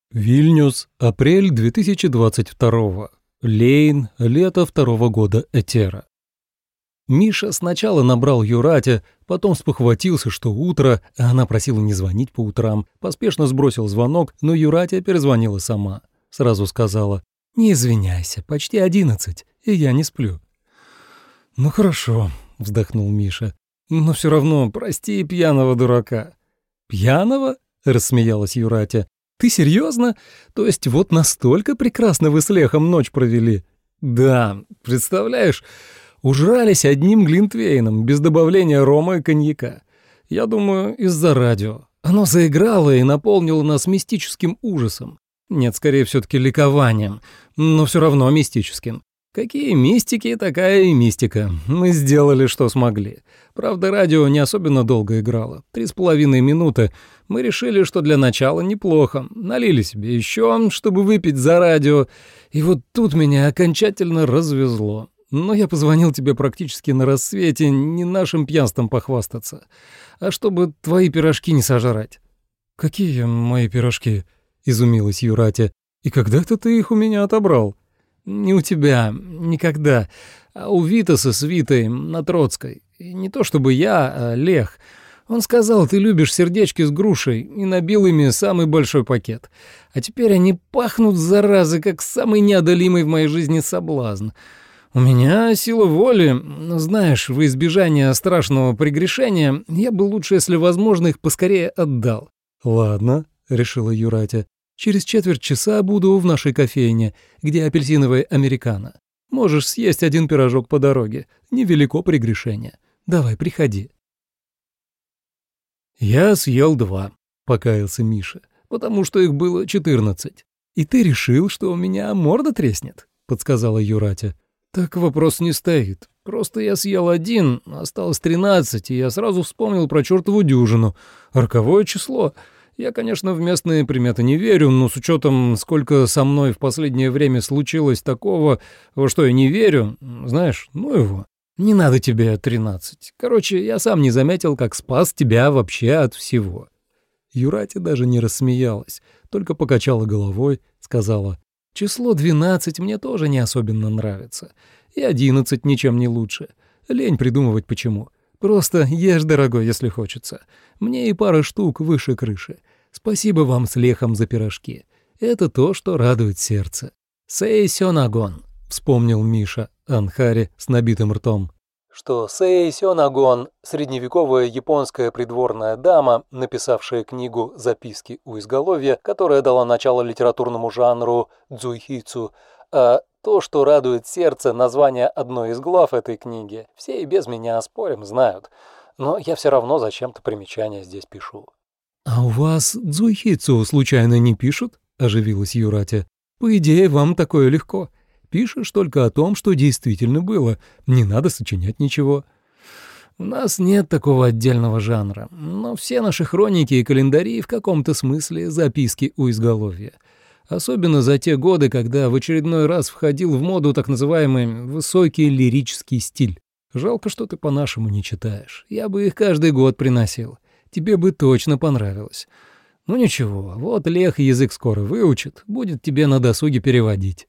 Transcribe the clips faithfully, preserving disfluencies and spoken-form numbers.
Вильнюс, апрель две тысячи двадцать второго. Лейн, лето второго года Этера. Миша сначала набрал Юрате, потом спохватился, что утро, а она просила не звонить по утрам, поспешно сбросил звонок, но Юратя перезвонила сама. Сразу сказала: «Не извиняйся, почти одиннадцать, и я не сплю». «Ну хорошо», — вздохнул Миша, — «но все равно прости пьяного дурака». «Пьяного?» — рассмеялась Юратя. «Ты серьезно? То есть вот настолько прекрасно вы с Лехом ночь провели?» «Да, представляешь, ужрались одним глинтвейном, без добавления рома и коньяка. Я думаю, из-за радио. Оно заиграло и наполнило нас мистическим ужасом. Нет, скорее все-таки ликованием, но все равно мистическим. Какие мистики, такая и мистика. Мы сделали, что смогли. Правда, радио не особенно долго играло. Три с половиной минуты. Мы решили, что для начала неплохо. Налили себе еще, чтобы выпить за радио. И вот тут меня окончательно развезло. Но я позвонил тебе практически на рассвете, не нашим пьянством похвастаться, а чтобы твои пирожки не сожрать». «Какие мои пирожки?» — изумилась Юратя. «И когда-то ты их у меня отобрал?» «Не у тебя, никогда, а у Витаса с Витой на Троцкой. И не то чтобы я, а Лех. Он сказал, ты любишь сердечки с грушей, и набил ими самый большой пакет. А теперь они пахнут, заразы, как самый неодолимый в моей жизни соблазн. У меня сила воли, но, знаешь, во избежание страшного прегрешения я бы лучше, если возможно, их поскорее отдал». «Ладно», — решила Юратя. «Через четверть часа буду в нашей кофейне, где апельсиновый американо. Можешь съесть один пирожок по дороге. Невелико прегрешение. Давай, приходи». «Я съел два», — покаялся Миша, «потому что их было четырнадцать». «И ты решил, что у меня морда треснет?» — подсказала Юратя. «Так вопрос не стоит. Просто я съел один, осталось тринадцать, и я сразу вспомнил про чертову дюжину. Роковое число. Я, конечно, в местные приметы не верю, но с учетом, сколько со мной в последнее время случилось такого, во что я не верю, знаешь, ну его. Не надо тебе тринадцать. Короче, я сам не заметил, как спас тебя вообще от всего». Юратя даже не рассмеялась, только покачала головой, сказала: «Число двенадцать мне тоже не особенно нравится. И одиннадцать ничем не лучше. Лень придумывать почему. Просто ешь, дорогой, если хочется. Мне и пара штук выше крыши. Спасибо вам с Лехом за пирожки. Это то, что радует сердце». «Сэй сёнагон», — вспомнил Миша Анхари с набитым ртом. Что Сэй Сёнагон — средневековая японская придворная дама, написавшая книгу «Записки у изголовья», которая дала начало литературному жанру дзуйхицу, а то, что радует сердце, название одной из глав этой книги, все и без меня спорим знают, но я все равно зачем-то примечания здесь пишу. «А у вас дзуйхицу случайно не пишут?» — оживилась Юратя. «По идее, вам такое легко. Пишешь только о том, что действительно было. Не надо сочинять ничего». «У нас нет такого отдельного жанра, но все наши хроники и календари в каком-то смысле записки у изголовья. Особенно за те годы, когда в очередной раз входил в моду так называемый высокий лирический стиль. Жалко, что ты по-нашему не читаешь. Я бы их каждый год приносил. Тебе бы точно понравилось. Ну ничего, вот Лех язык скоро выучит, будет тебе на досуге переводить».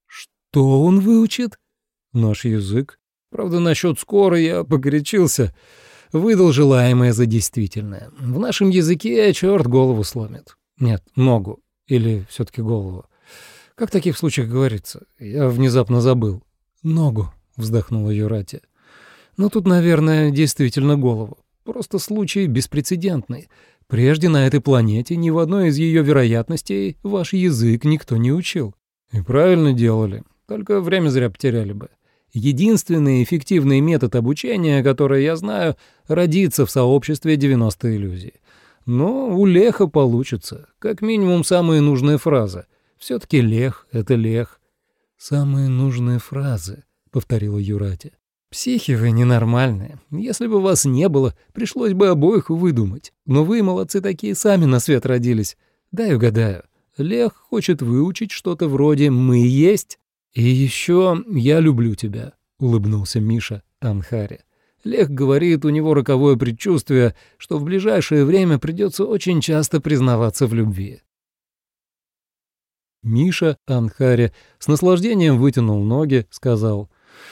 «Что он выучит?» «Наш язык. Правда, насчет скоро я погорячился. Выдал желаемое за действительное. В нашем языке черт голову сломит. Нет, ногу. Или все-таки голову. Как в таких случаях говорится? Я внезапно забыл». «Ногу», — вздохнула Юратя. «Но тут, наверное, действительно голову. Просто случай беспрецедентный. Прежде на этой планете ни в одной из ее вероятностей ваш язык никто не учил». «И правильно делали. Только время зря потеряли бы. Единственный эффективный метод обучения, который я знаю, родиться в сообществе девяносто иллюзий. Но у Леха получится. Как минимум самые нужные фразы. Все-таки Лех — это Лех». «Самые нужные фразы», — повторила Юратя. «Психи вы ненормальные. Если бы вас не было, пришлось бы обоих выдумать. Но вы, молодцы такие, сами на свет родились. Дай угадаю. Лех хочет выучить что-то вроде «мы есть». «И еще я люблю тебя», — улыбнулся Миша Анхари. «Лех говорит, у него роковое предчувствие, что в ближайшее время придется очень часто признаваться в любви». Миша Анхаре с наслаждением вытянул ноги, сказал: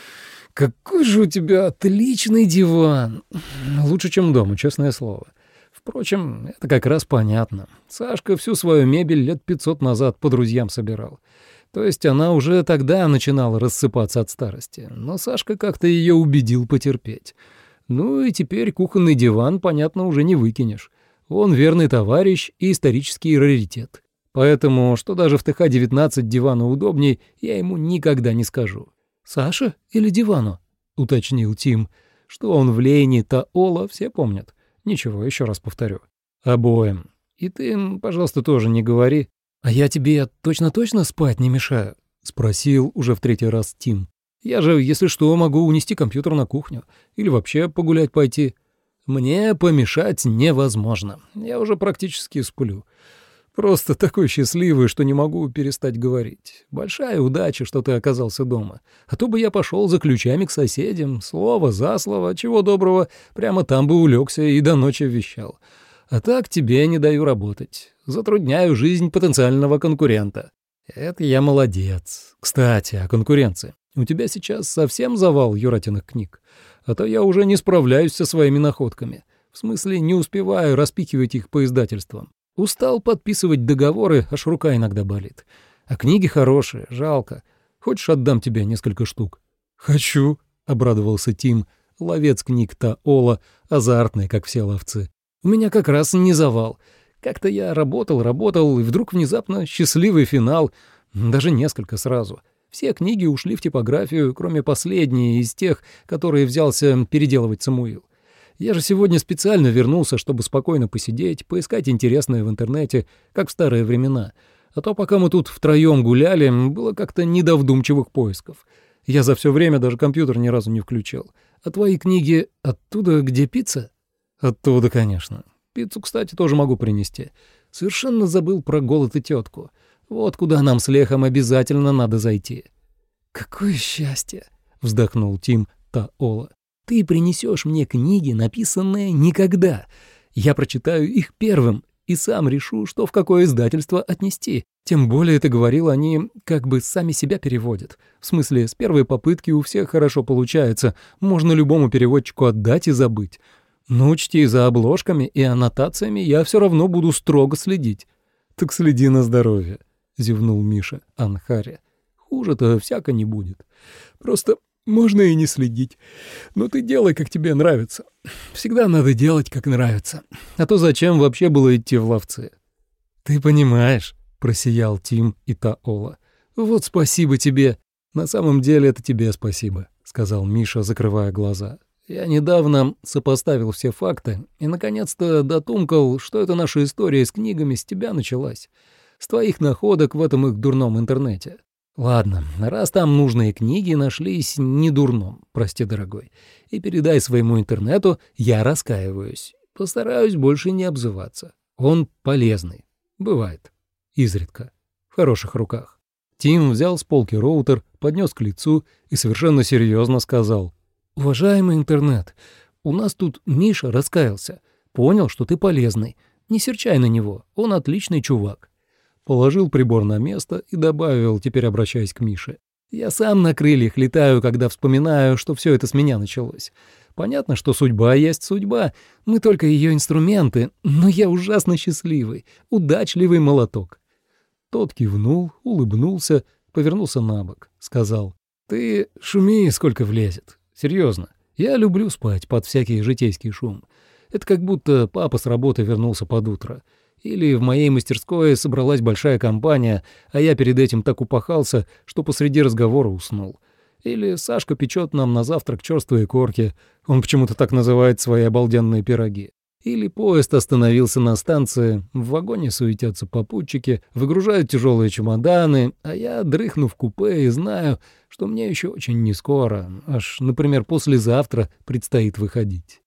«Какой же у тебя отличный диван! Лучше, чем дома, честное слово. Впрочем, это как раз понятно. Сашка всю свою мебель лет пятьсот назад по друзьям собирал. То есть она уже тогда начинала рассыпаться от старости, но Сашка как-то ее убедил потерпеть. Ну и теперь кухонный диван, понятно, уже не выкинешь. Он верный товарищ и исторический раритет. Поэтому, что даже в тэ ха девятнадцать дивану удобней, я ему никогда не скажу». «Саша или дивану?» — уточнил Тим. Что он в Лейне Таола, все помнят. Ничего, еще раз повторю. Обоим. И ты им, пожалуйста, тоже не говори. «А я тебе точно-точно спать не мешаю?» — спросил уже в третий раз Тим. «Я же, если что, могу унести компьютер на кухню. Или вообще погулять пойти. Мне помешать невозможно. Я уже практически сплю. Просто такой счастливый, что не могу перестать говорить. Большая удача, что ты оказался дома. А то бы я пошел за ключами к соседям, слово за слово, чего доброго, прямо там бы улегся и до ночи вещал. А так тебе не даю работать. Затрудняю жизнь потенциального конкурента. Это я молодец. Кстати, о конкуренции. У тебя сейчас совсем завал Юратиных книг. А то я уже не справляюсь со своими находками. В смысле, не успеваю распихивать их по издательствам. Устал подписывать договоры, аж рука иногда болит. А книги хорошие, жалко. Хочешь, отдам тебе несколько штук?» «Хочу», — обрадовался Тим, ловец книг Таола, азартный, как все ловцы. «У меня как раз не завал. Как-то я работал, работал, и вдруг внезапно счастливый финал. Даже несколько сразу. Все книги ушли в типографию, кроме последней из тех, которые взялся переделывать Самуил. Я же сегодня специально вернулся, чтобы спокойно посидеть, поискать интересное в интернете, как в старые времена. А то, пока мы тут втроем гуляли, было как-то не до вдумчивых поисков. Я за все время даже компьютер ни разу не включил. А твои книги оттуда, где пицца?» «Оттуда, конечно. Пиццу, кстати, тоже могу принести. Совершенно забыл про голод и тетку. Вот куда нам с Лехом обязательно надо зайти». «Какое счастье!» — вздохнул Тим Таола. «Ты принесешь мне книги, написанные никогда. Я прочитаю их первым и сам решу, что в какое издательство отнести. Тем более, ты говорил, они как бы сами себя переводят. В смысле, с первой попытки у всех хорошо получается. Можно любому переводчику отдать и забыть. Но учти, за обложками и аннотациями я все равно буду строго следить». «Так следи на здоровье», — зевнул Миша Анхаре. «Хуже-то всяко не будет. Просто... можно и не следить. Но ты делай, как тебе нравится. Всегда надо делать, как нравится. А то зачем вообще было идти в ловцы?» «Ты понимаешь», — просиял Тим и Таола. «Вот спасибо тебе». «На самом деле это тебе спасибо», — сказал Миша, закрывая глаза. «Я недавно сопоставил все факты и, наконец-то, дотумкал, что эта наша история с книгами с тебя началась. С твоих находок в этом их дурном интернете. Ладно, раз там нужные книги нашлись не дурном, прости, дорогой, и передай своему интернету, я раскаиваюсь. Постараюсь больше не обзываться. Он полезный. Бывает. Изредка. В хороших руках». Тим взял с полки роутер, поднес к лицу и совершенно серьезно сказал: «Уважаемый интернет, у нас тут Миша раскаялся. Понял, что ты полезный. Не серчай на него, он отличный чувак». Положил прибор на место и добавил, теперь обращаясь к Мише: «Я сам на крыльях летаю, когда вспоминаю, что все это с меня началось. Понятно, что судьба есть судьба, мы только ее инструменты, но я ужасно счастливый, удачливый молоток». Тот кивнул, улыбнулся, повернулся на бок, сказал: «Ты шуми, сколько влезет. Серьезно, я люблю спать под всякий житейский шум. Это как будто папа с работы вернулся под утро. Или в моей мастерской собралась большая компания, а я перед этим так упахался, что посреди разговора уснул. Или Сашка печет нам на завтрак черствые корки, он почему-то так называет свои обалденные пироги. Или поезд остановился на станции, в вагоне суетятся попутчики, выгружают тяжелые чемоданы, а я дрыхну в купе и знаю, что мне еще очень не скоро, аж, например, послезавтра предстоит выходить».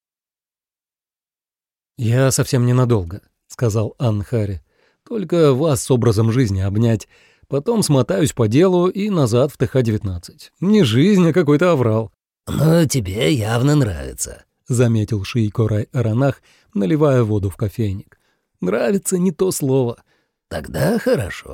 «Я совсем ненадолго», — сказал Анхаре. «Только вас с образом жизни обнять. Потом смотаюсь по делу и назад в тэ ха девятнадцать. Не жизнь, а какой-то аврал». «Но тебе явно нравится», — заметил Шийкорай Аранах, наливая воду в кофейник. «Нравится не то слово». «Тогда хорошо.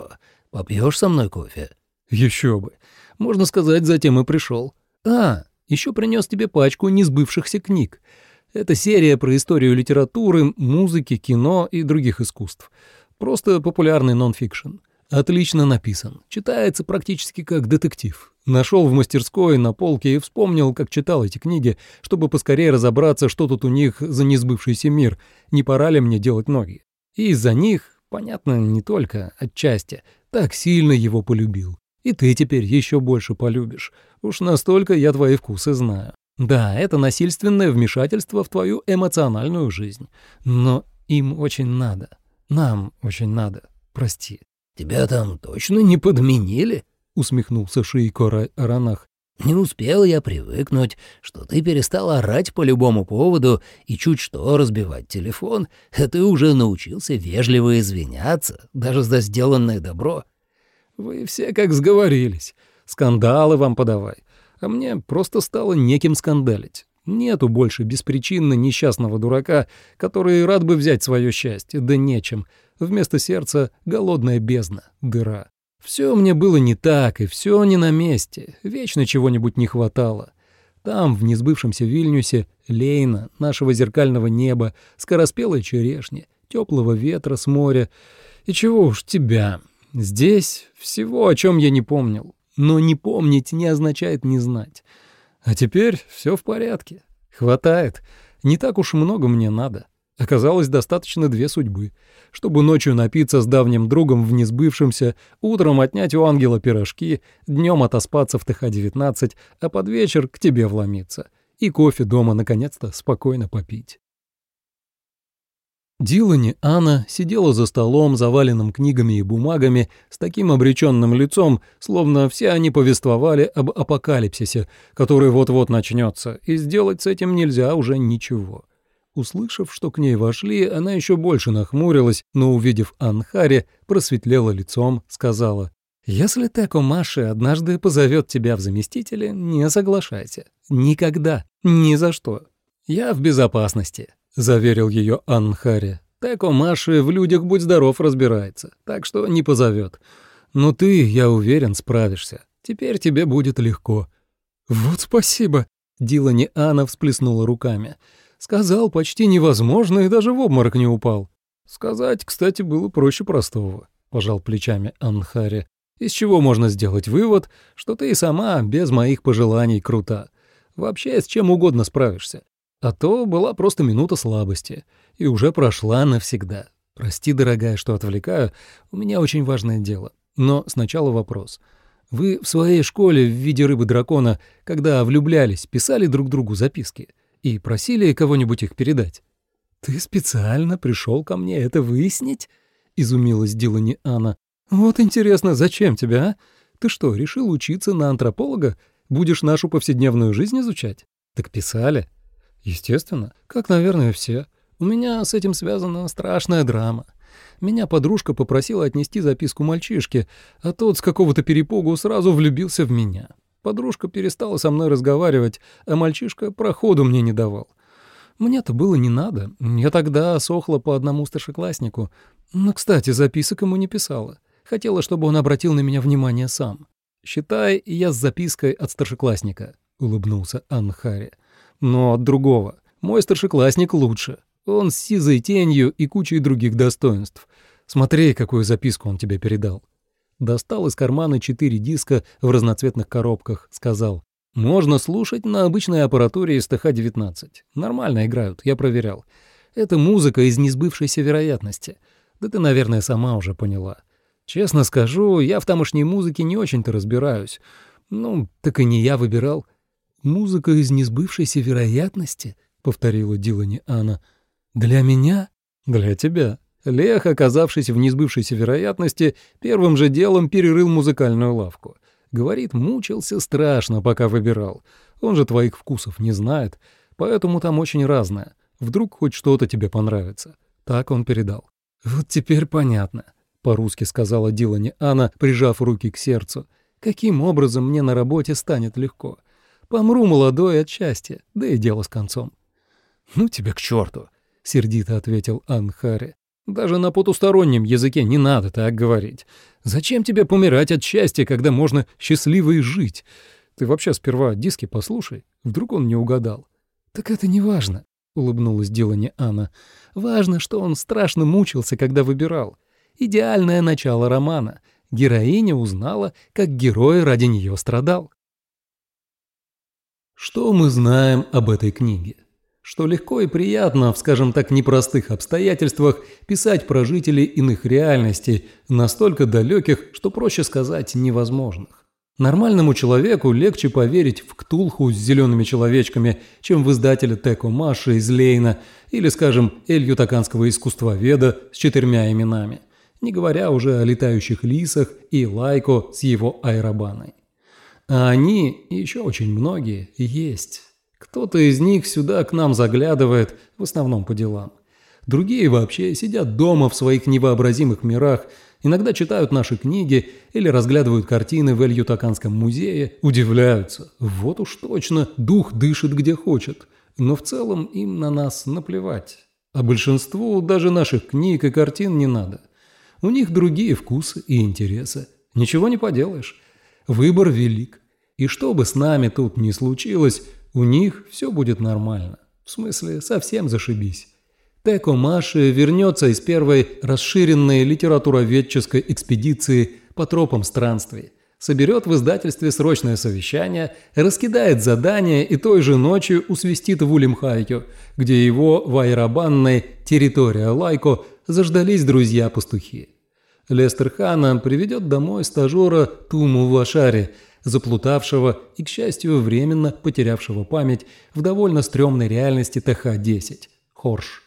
Попьешь со мной кофе?» «Еще бы. Можно сказать, затем и пришел. А, еще принес тебе пачку несбывшихся книг. Это серия про историю литературы, музыки, кино и других искусств. Просто популярный нон-фикшн. Отлично написан. Читается практически как детектив. Нашел в мастерской на полке и вспомнил, как читал эти книги, чтобы поскорее разобраться, что тут у них за несбывшийся мир, не пора ли мне делать ноги. И из-за них, понятно, не только, отчасти, так сильно его полюбил. И ты теперь еще больше полюбишь. Уж настолько я твои вкусы знаю. Да, это насильственное вмешательство в твою эмоциональную жизнь. Но им очень надо. Нам очень надо. Прости». «Тебя там точно не подменили?» — усмехнулся Шиико Аранах. «Не успел я привыкнуть, что ты перестал орать по любому поводу и чуть что разбивать телефон, а ты уже научился вежливо извиняться, даже за сделанное добро». «Вы все как сговорились. Скандалы вам подавай. А мне просто стало неким скандалить. Нету больше беспричинно несчастного дурака, который рад бы взять свое счастье, да нечем. Вместо сердца голодная бездна, дыра. Все мне было не так, и все не на месте. Вечно чего-нибудь не хватало. Там, в несбывшемся Вильнюсе, Лейна, нашего зеркального неба, скороспелой черешни, теплого ветра с моря. И чего уж тебя. Здесь всего, о чем я не помнил. Но не помнить не означает не знать. А теперь все в порядке. Хватает. Не так уж много мне надо. Оказалось, достаточно две судьбы. Чтобы ночью напиться с давним другом в несбывшемся, утром отнять у ангела пирожки, днем отоспаться в Тэ Ха девятнадцать, а под вечер к тебе вломиться. И кофе дома наконец-то спокойно попить. Дилани Анна сидела за столом, заваленным книгами и бумагами, с таким обреченным лицом, словно все они повествовали об апокалипсисе, который вот-вот начнется, и сделать с этим нельзя уже ничего. Услышав, что к ней вошли, она еще больше нахмурилась, но, увидев Анхаре, просветлела лицом, сказала: «Если Теко Маши однажды позовет тебя в заместители, не соглашайся. Никогда. Ни за что. Я в безопасности», — заверил ее Анхаре. «Теко Маши в людях, будь здоров, разбирается, так что не позовет. Но ты, я уверен, справишься. Теперь тебе будет легко». «Вот спасибо», — Дилани Анна всплеснула руками. «Сказал почти невозможно и даже в обморок не упал». «Сказать, кстати, было проще простого», — пожал плечами Анхаре. «Из чего можно сделать вывод, что ты и сама без моих пожеланий крута. Вообще с чем угодно справишься. А то была просто минута слабости, и уже прошла навсегда. Прости, дорогая, что отвлекаю, у меня очень важное дело. Но сначала вопрос. Вы в своей школе в виде рыбы-дракона, когда влюблялись, писали друг другу записки и просили кого-нибудь их передать?» «Ты специально пришел ко мне это выяснить?» — изумилась Дилани Анна. «Вот интересно, зачем тебе, а? Ты что, решил учиться на антрополога? Будешь нашу повседневную жизнь изучать?» «Так писали?» «Естественно, как, наверное, все. У меня с этим связана страшная драма. Меня подружка попросила отнести записку мальчишке, а тот с какого-то перепугу сразу влюбился в меня. Подружка перестала со мной разговаривать, а мальчишка проходу мне не давал. Мне-то было не надо. Я тогда сохла по одному старшекласснику. Но, кстати, записок ему не писала. Хотела, чтобы он обратил на меня внимание сам. «Считай, я с запиской от старшеклассника», — улыбнулся Анхаре. «Но от другого. Мой старшеклассник лучше. Он с сизой тенью и кучей других достоинств. Смотри, какую записку он тебе передал». Достал из кармана четыре диска в разноцветных коробках, сказал: «Можно слушать на обычной аппаратуре из Тэ Ха девятнадцать. Нормально играют, я проверял. Это музыка из несбывшейся вероятности. Да ты, наверное, сама уже поняла. Честно скажу, я в тамошней музыке не очень-то разбираюсь. Ну, так и не я выбирал». «Музыка из несбывшейся вероятности?» — повторила Дилани Анна. «Для меня?» «Для тебя». Лех, оказавшись в несбывшейся вероятности, первым же делом перерыл музыкальную лавку. Говорит, мучился страшно, пока выбирал. Он же твоих вкусов не знает, поэтому там очень разное. Вдруг хоть что-то тебе понравится. Так он передал. «Вот теперь понятно», — по-русски сказала Дилани Анна, прижав руки к сердцу. «Каким образом мне на работе станет легко? Помру молодой от счастья, да и дело с концом». «Ну тебя к черту», — сердито ответил Анхаре. «Даже на потустороннем языке не надо так говорить. Зачем тебе помирать от счастья, когда можно счастливо и жить? Ты вообще сперва диски послушай, вдруг он не угадал». «Так это не важно», — улыбнулась Дилане Анна. «Важно, что он страшно мучился, когда выбирал. Идеальное начало романа. Героиня узнала, как герой ради нее страдал». Что мы знаем об этой книге? Что легко и приятно в, скажем так, непростых обстоятельствах писать про жителей иных реальностей, настолько далеких, что проще сказать невозможных. Нормальному человеку легче поверить в Ктулху с зелеными человечками, чем в издателя Теко Маши из Лейна или, скажем, эль-ютаканского искусствоведа с четырьмя именами, не говоря уже о летающих лисах и Лайко с его айробаной. А они, и еще очень многие, есть. Кто-то из них сюда к нам заглядывает, в основном по делам. Другие вообще сидят дома в своих невообразимых мирах, иногда читают наши книги или разглядывают картины в Эль-Ютаканском музее, удивляются. Вот уж точно, дух дышит где хочет. Но в целом им на нас наплевать. А большинству даже наших книг и картин не надо. У них другие вкусы и интересы. Ничего не поделаешь. Выбор велик. И что бы с нами тут ни случилось, у них все будет нормально. В смысле, совсем зашибись. Теко Маши вернется из первой расширенной литературоведческой экспедиции по тропам странствий, соберет в издательстве срочное совещание, раскидает задания и той же ночью усвистит в Улимхайо, где его в айробанной «Территория Лайко» заждались друзья-пастухи. Лестер Хана приведет домой стажера Туму Вашари, заплутавшего и, к счастью, временно потерявшего память в довольно стрёмной реальности Тэ Ха десять – Хорш.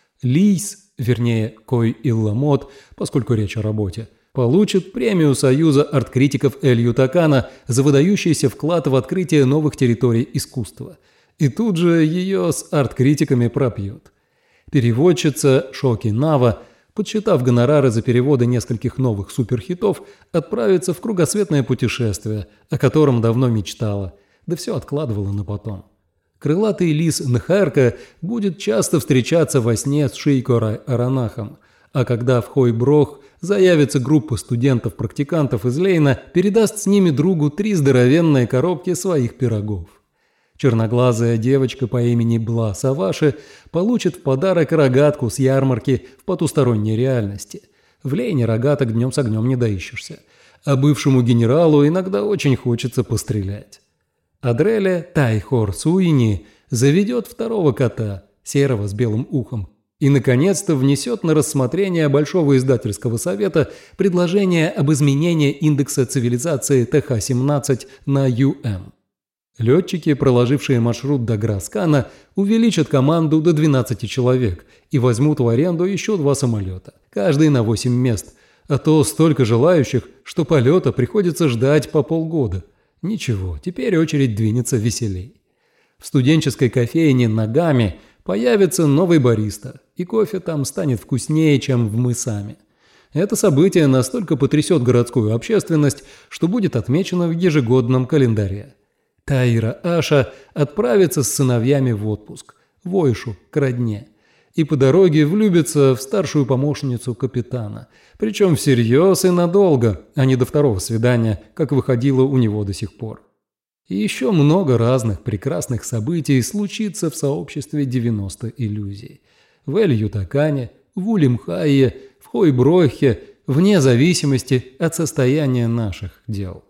Лийс, вернее, Кой Илламот, поскольку речь о работе, получит премию Союза арт-критиков Эль-Ютакана за выдающийся вклад в открытие новых территорий искусства. И тут же ее с арт-критиками пропьют. Переводчица Шоки Нава, подсчитав гонорары за переводы нескольких новых суперхитов, отправится в кругосветное путешествие, о котором давно мечтала, да все откладывала на потом. Крылатый лис Нхарка будет часто встречаться во сне с Шейкорой Аранахом, а когда в Хойброх заявится группа студентов-практикантов из Лейна, передаст с ними другу три здоровенные коробки своих пирогов. Черноглазая девочка по имени Бла Саваши получит в подарок рогатку с ярмарки в потусторонней реальности. В Лейне рогаток днем с огнем не доищешься, а бывшему генералу иногда очень хочется пострелять. Адреле Тайхор Суини заведет второго кота, серого с белым ухом, и, наконец-то, внесет на рассмотрение Большого издательского совета предложение об изменении индекса цивилизации Тэ Ха семнадцать на Ю Эм. Летчики, проложившие маршрут до Граскана, увеличат команду до двенадцати человек и возьмут в аренду еще два самолета, каждый на восемь мест, а то столько желающих, что полета приходится ждать по полгода. Ничего, теперь очередь двинется веселей. В студенческой кофейне Нагами появится новый бариста, и кофе там станет вкуснее, чем в мы сами. Это событие настолько потрясет городскую общественность, что будет отмечено в ежегодном календаре. Таира Аша отправится с сыновьями в отпуск, в Ойшу, к родне, и по дороге влюбится в старшую помощницу капитана, причем всерьез и надолго, а не до второго свидания, как выходило у него до сих пор. И еще много разных прекрасных событий случится в сообществе девяносто иллюзий. В Эль-Ютакане, в Улимхайе, в Хойброхе, вне зависимости от состояния наших дел.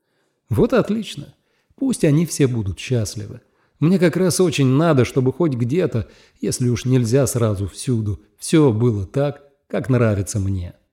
Вот отлично. Пусть они все будут счастливы. Мне как раз очень надо, чтобы хоть где-то, если уж нельзя сразу всюду, все было так, как нравится мне.